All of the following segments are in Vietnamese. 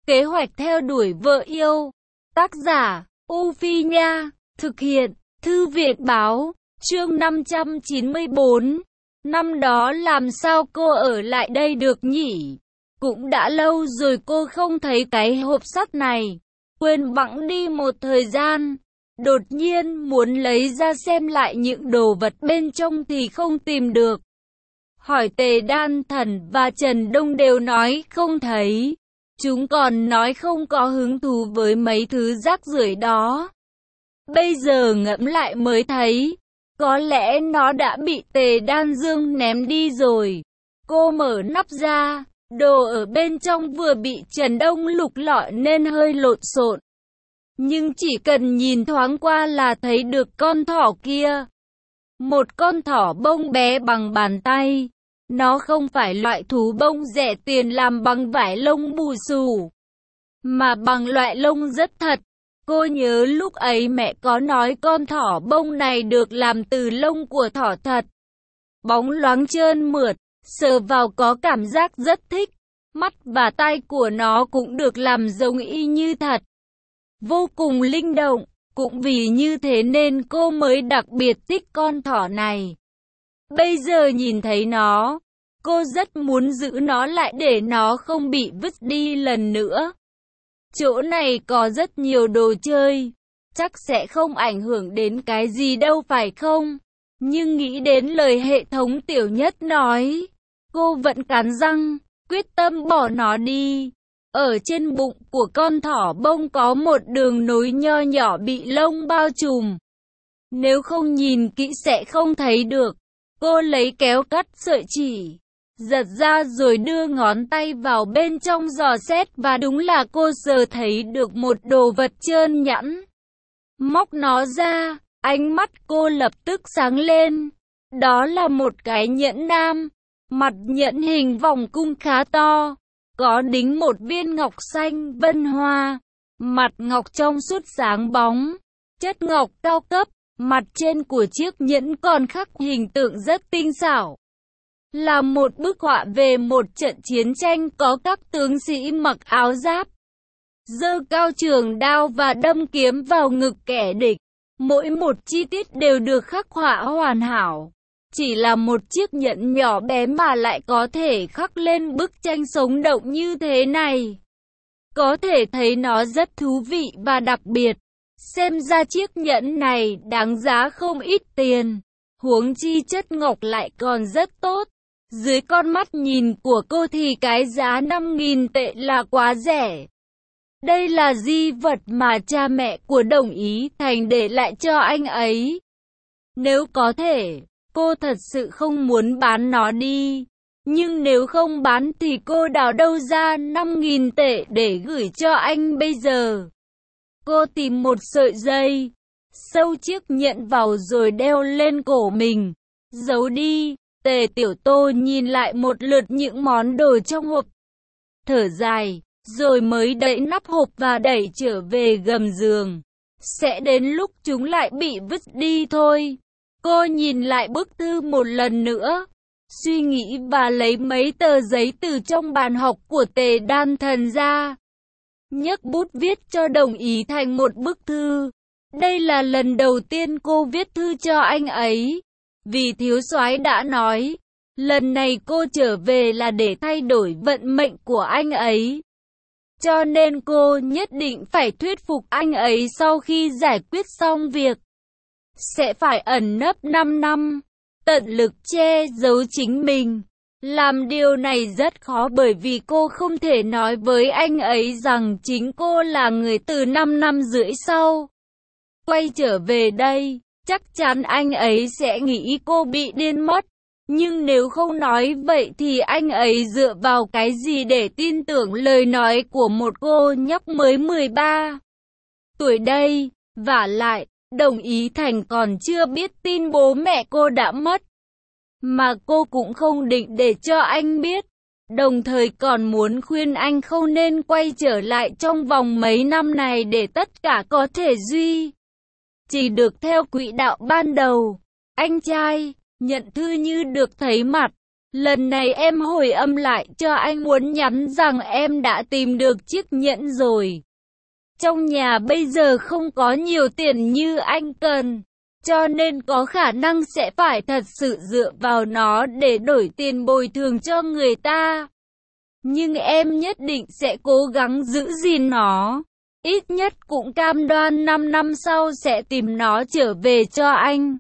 Kế hoạch theo đuổi vợ yêu. Tác giả, U Phi Nha. Thực hiện, Thư viện Báo. Chương 594. Năm đó làm sao cô ở lại đây được nhỉ? Cũng đã lâu rồi cô không thấy cái hộp sắt này. Quên bẵng đi một thời gian. Đột nhiên muốn lấy ra xem lại những đồ vật bên trong thì không tìm được. Hỏi Tề Đan Thần và Trần Đông đều nói không thấy. Chúng còn nói không có hứng thú với mấy thứ rác rưởi đó. Bây giờ ngẫm lại mới thấy, có lẽ nó đã bị Tề Đan Dương ném đi rồi. Cô mở nắp ra, đồ ở bên trong vừa bị Trần Đông lục lọi nên hơi lộn xộn. Nhưng chỉ cần nhìn thoáng qua là thấy được con thỏ kia. Một con thỏ bông bé bằng bàn tay. Nó không phải loại thú bông rẻ tiền làm bằng vải lông bù xù, mà bằng loại lông rất thật. Cô nhớ lúc ấy mẹ có nói con thỏ bông này được làm từ lông của thỏ thật. Bóng loáng trơn mượt, sờ vào có cảm giác rất thích. Mắt và tai của nó cũng được làm giống y như thật. Vô cùng linh động, cũng vì như thế nên cô mới đặc biệt thích con thỏ này. Bây giờ nhìn thấy nó, cô rất muốn giữ nó lại để nó không bị vứt đi lần nữa. Chỗ này có rất nhiều đồ chơi, chắc sẽ không ảnh hưởng đến cái gì đâu phải không? Nhưng nghĩ đến lời hệ thống Tiểu Nhất nói, cô vẫn cắn răng, quyết tâm bỏ nó đi. Ở trên bụng của con thỏ bông có một đường nối nho nhỏ bị lông bao trùm. Nếu không nhìn kỹ sẽ không thấy được. Cô lấy kéo cắt sợi chỉ, giật ra rồi đưa ngón tay vào bên trong dò xét và đúng là cô sờ thấy được một đồ vật trơn nhẵn. Móc nó ra, ánh mắt cô lập tức sáng lên. Đó là một cái nhẫn nam, mặt nhẫn hình vòng cung khá to, có đính một viên ngọc xanh vân hoa, mặt ngọc trong suốt sáng bóng, chất ngọc cao cấp. Mặt trên của chiếc nhẫn còn khắc hình tượng rất tinh xảo. Là một bức họa về một trận chiến tranh có các tướng sĩ mặc áo giáp, giơ cao trường đao và đâm kiếm vào ngực kẻ địch. Mỗi một chi tiết đều được khắc họa hoàn hảo. Chỉ là một chiếc nhẫn nhỏ bé mà lại có thể khắc lên bức tranh sống động như thế này. Có thể thấy nó rất thú vị và đặc biệt. Xem ra chiếc nhẫn này đáng giá không ít tiền. Huống chi chất ngọc lại còn rất tốt. Dưới con mắt nhìn của cô thì cái giá 5.000 tệ là quá rẻ. Đây là di vật mà cha mẹ của Đồng Ý Thành để lại cho anh ấy. Nếu có thể, cô thật sự không muốn bán nó đi. Nhưng nếu không bán thì cô đào đâu ra 5.000 tệ để gửi cho anh bây giờ? Cô tìm một sợi dây, sâu chiếc nhẫn vào rồi đeo lên cổ mình, giấu đi. Tề Tiểu Tô nhìn lại một lượt những món đồ trong hộp, thở dài, rồi mới đậy nắp hộp và đẩy trở về gầm giường. Sẽ đến lúc chúng lại bị vứt đi thôi. Cô nhìn lại bức thư một lần nữa, suy nghĩ và lấy mấy tờ giấy từ trong bàn học của Tề Đan Thần ra. Nhấc bút viết cho Đồng Ý Thành một bức thư. Đây là lần đầu tiên cô viết thư cho anh ấy. Vì thiếu soái đã nói, lần này cô trở về là để thay đổi vận mệnh của anh ấy. Cho nên cô nhất định phải thuyết phục anh ấy sau khi giải quyết xong việc. Sẽ phải ẩn nấp 5 năm, tận lực che giấu chính mình. Làm điều này rất khó bởi vì cô không thể nói với anh ấy rằng chính cô là người từ 5 năm rưỡi sau. Quay trở về đây, chắc chắn anh ấy sẽ nghĩ cô bị điên mất. Nhưng nếu không nói vậy thì anh ấy dựa vào cái gì để tin tưởng lời nói của một cô nhóc mới 13 tuổi đây? Vả lại, Đồng Ý Thành còn chưa biết tin bố mẹ cô đã mất. Mà cô cũng không định để cho anh biết. Đồng thời còn muốn khuyên anh không nên quay trở lại trong vòng mấy năm này để tất cả có thể duy chỉ được theo quỹ đạo ban đầu. Anh trai, nhận thư như được thấy mặt. Lần này em hồi âm lại cho anh muốn nhắn rằng em đã tìm được chiếc nhẫn rồi. Trong nhà bây giờ không có nhiều tiền như anh cần, cho nên có khả năng sẽ phải thật sự dựa vào nó để đổi tiền bồi thường cho người ta. Nhưng em nhất định sẽ cố gắng giữ gìn nó. Ít nhất cũng cam đoan 5 năm sau sẽ tìm nó trở về cho anh.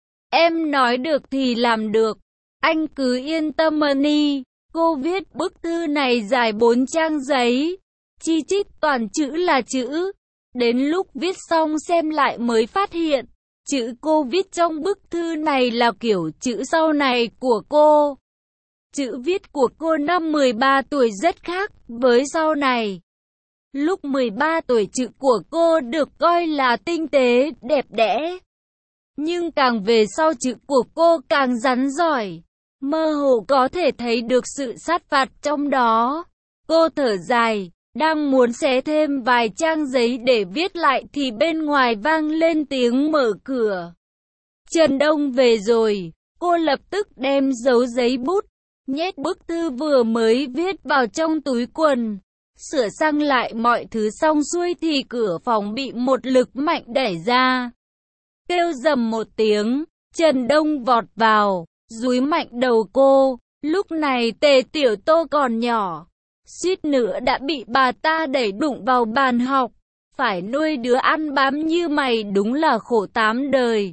Em nói được thì làm được. Anh cứ yên tâm đi. Cô viết bức thư này dài 4 trang giấy. Chi chít toàn chữ là chữ. Đến lúc viết xong xem lại mới phát hiện. Chữ cô viết trong bức thư này là kiểu chữ sau này của cô. Chữ viết của cô năm 13 tuổi rất khác với sau này. Lúc 13 tuổi chữ của cô được coi là tinh tế, đẹp đẽ. Nhưng càng về sau chữ của cô càng rắn giỏi. Mơ hồ có thể thấy được sự sát phạt trong đó. Cô thở dài, đang muốn xé thêm vài trang giấy để viết lại thì bên ngoài vang lên tiếng mở cửa. Trần Đông về rồi, cô lập tức đem dấu giấy bút, nhét bức thư vừa mới viết vào trong túi quần. Sửa sang lại mọi thứ xong xuôi thì cửa phòng bị một lực mạnh đẩy ra. Kêu rầm một tiếng, Trần Đông vọt vào, dúi mạnh đầu cô. Lúc này Tề Tiểu Tô còn nhỏ, suýt nữa đã bị bà ta đẩy đụng vào bàn học. Phải nuôi đứa ăn bám như mày đúng là khổ 8 đời.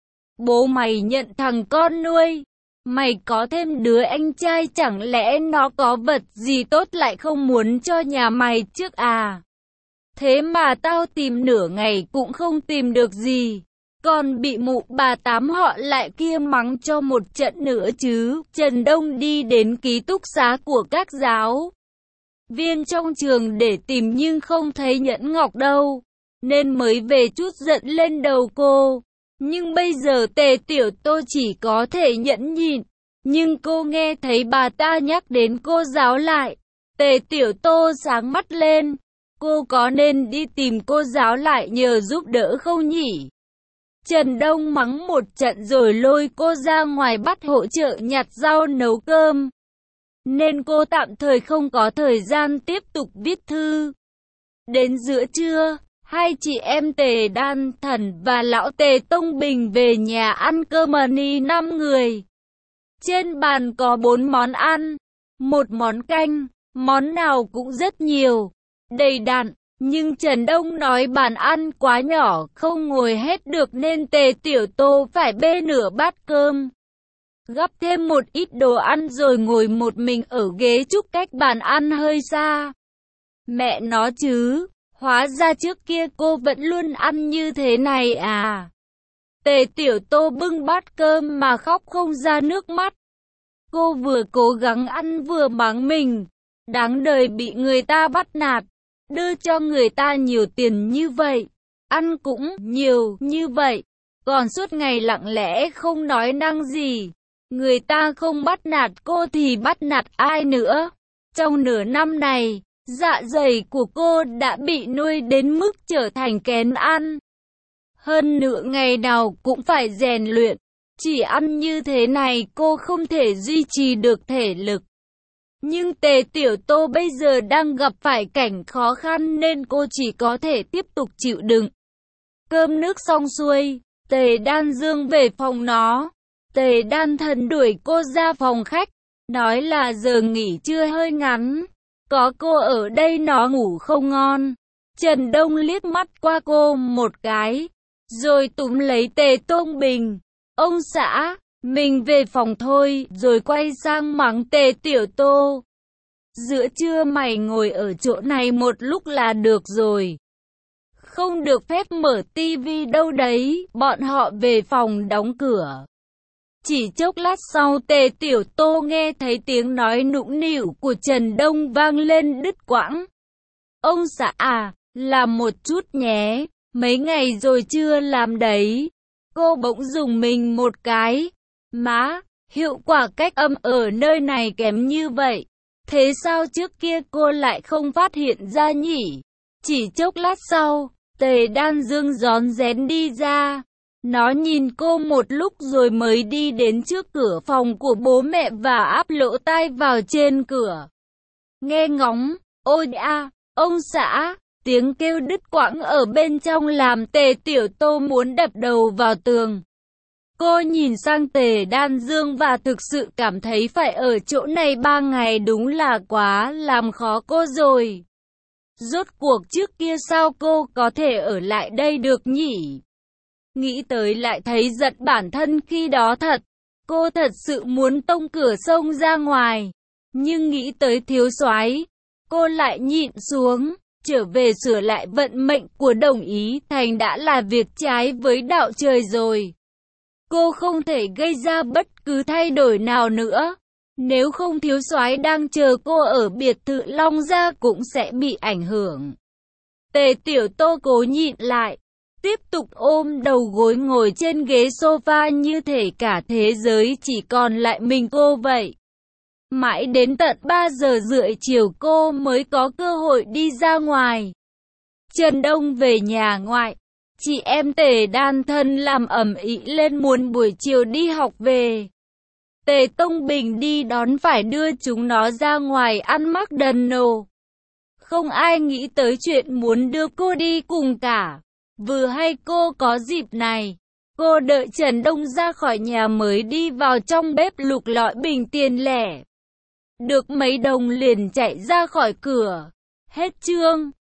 Bố mày nhận thằng con nuôi. Mày có thêm đứa anh trai chẳng lẽ nó có vật gì tốt lại không muốn cho nhà mày trước à? Thế mà tao tìm nửa ngày cũng không tìm được gì. Còn bị mụ bà Tám họ lại kia mắng cho một trận nữa chứ. Trần Đông đi đến ký túc xá của các giáo viên trong trường để tìm nhưng không thấy nhẫn ngọc đâu. Nên mới về chút giận lên đầu cô. Nhưng bây giờ Tề Tiểu Tô chỉ có thể nhẫn nhịn. Nhưng cô nghe thấy bà ta nhắc đến cô giáo lại. Tề Tiểu Tô sáng mắt lên. Cô có nên đi tìm cô giáo lại nhờ giúp đỡ không nhỉ? Trần Đông mắng một trận rồi lôi cô ra ngoài bắt hỗ trợ nhặt rau nấu cơm. Nên cô tạm thời không có thời gian tiếp tục viết thư. Đến giữa trưa, hai chị em Tề Đan Thần và lão Tề Tông Bình về nhà ăn cơm ni 5 người. Trên bàn có 4 món ăn, một món canh, món nào cũng rất nhiều, đầy đặn. Nhưng Trần Đông nói bàn ăn quá nhỏ, không ngồi hết được nên Tề Tiểu Tô phải bê nửa bát cơm. Gắp thêm một ít đồ ăn rồi ngồi một mình ở ghế trúc cách bàn ăn hơi xa. Mẹ nó chứ, hóa ra trước kia cô vẫn luôn ăn như thế này à? Tề Tiểu Tô bưng bát cơm mà khóc không ra nước mắt. Cô vừa cố gắng ăn vừa mắng mình. Đáng đời bị người ta bắt nạt. Đưa cho người ta nhiều tiền như vậy. Ăn cũng nhiều như vậy. Còn suốt ngày lặng lẽ không nói năng gì. Người ta không bắt nạt cô thì bắt nạt ai nữa? Trong nửa năm này, dạ dày của cô đã bị nuôi đến mức trở thành kén ăn. Hơn nữa ngày nào cũng phải rèn luyện. Chỉ ăn như thế này cô không thể duy trì được thể lực. Nhưng Tề Tiểu Tô bây giờ đang gặp phải cảnh khó khăn nên cô chỉ có thể tiếp tục chịu đựng. Cơm nước xong xuôi, Tề Đan Dương về phòng nó. Tề Đan Thần đuổi cô ra phòng khách, nói là giờ nghỉ trưa hơi ngắn. Có cô ở đây nó ngủ không ngon. Trần Đông liếc mắt qua cô một cái, rồi túm lấy Tề Tông Bình. Ông xã, mình về phòng thôi, rồi quay sang mắng Tề Tiểu Tô. Giữa trưa mày ngồi ở chỗ này một lúc là được rồi. Không được phép mở tivi đâu đấy. Bọn họ về phòng đóng cửa. Chỉ chốc lát sau Tề Tiểu Tô nghe thấy tiếng nói nũng nịu của Trần Đông vang lên đứt quãng. Ông xã à, làm một chút nhé, mấy ngày rồi chưa làm đấy. Cô bỗng dùng mình một cái. Má, hiệu quả cách âm ở nơi này kém như vậy. Thế sao trước kia cô lại không phát hiện ra nhỉ? Chỉ chốc lát sau, Tề Đan Dương rón rén đi ra. Nó nhìn cô một lúc rồi mới đi đến trước cửa phòng của bố mẹ và áp lỗ tai vào trên cửa. Nghe ngóng, ôi a, ông xã, tiếng kêu đứt quãng ở bên trong làm Tề Tiểu Tô muốn đập đầu vào tường. Cô nhìn sang Tề Đan Dương và thực sự cảm thấy phải ở chỗ này 3 ngày đúng là quá làm khó cô rồi. Rốt cuộc trước kia sao cô có thể ở lại đây được nhỉ? Nghĩ tới lại thấy giận bản thân khi đó thật. Cô thật sự muốn tông cửa xông ra ngoài. Nhưng nghĩ tới thiếu soái, cô lại nhịn xuống. Trở về sửa lại vận mệnh của Đồng Ý Thành đã là việc trái với đạo trời rồi. Cô không thể gây ra bất cứ thay đổi nào nữa. Nếu không thiếu soái đang chờ cô ở biệt thự Long Gia cũng sẽ bị ảnh hưởng. Tề Tiểu Tô cố nhịn lại. Tiếp tục ôm đầu gối ngồi trên ghế sofa như thể cả thế giới chỉ còn lại mình cô vậy. Mãi đến tận 3 giờ rưỡi chiều cô mới có cơ hội đi ra ngoài. Trần Đông về nhà ngoại. Chị em Tề Đan Thân làm ầm ĩ lên muốn buổi chiều đi học về. Tề Tông Bình đi đón phải đưa chúng nó ra ngoài ăn McDonald's. Không ai nghĩ tới chuyện muốn đưa cô đi cùng cả. Vừa hay cô có dịp này, cô đợi Trần Đông ra khỏi nhà mới đi vào trong bếp lục lọi bình tiền lẻ. Được mấy đồng liền chạy ra khỏi cửa. Hết chương.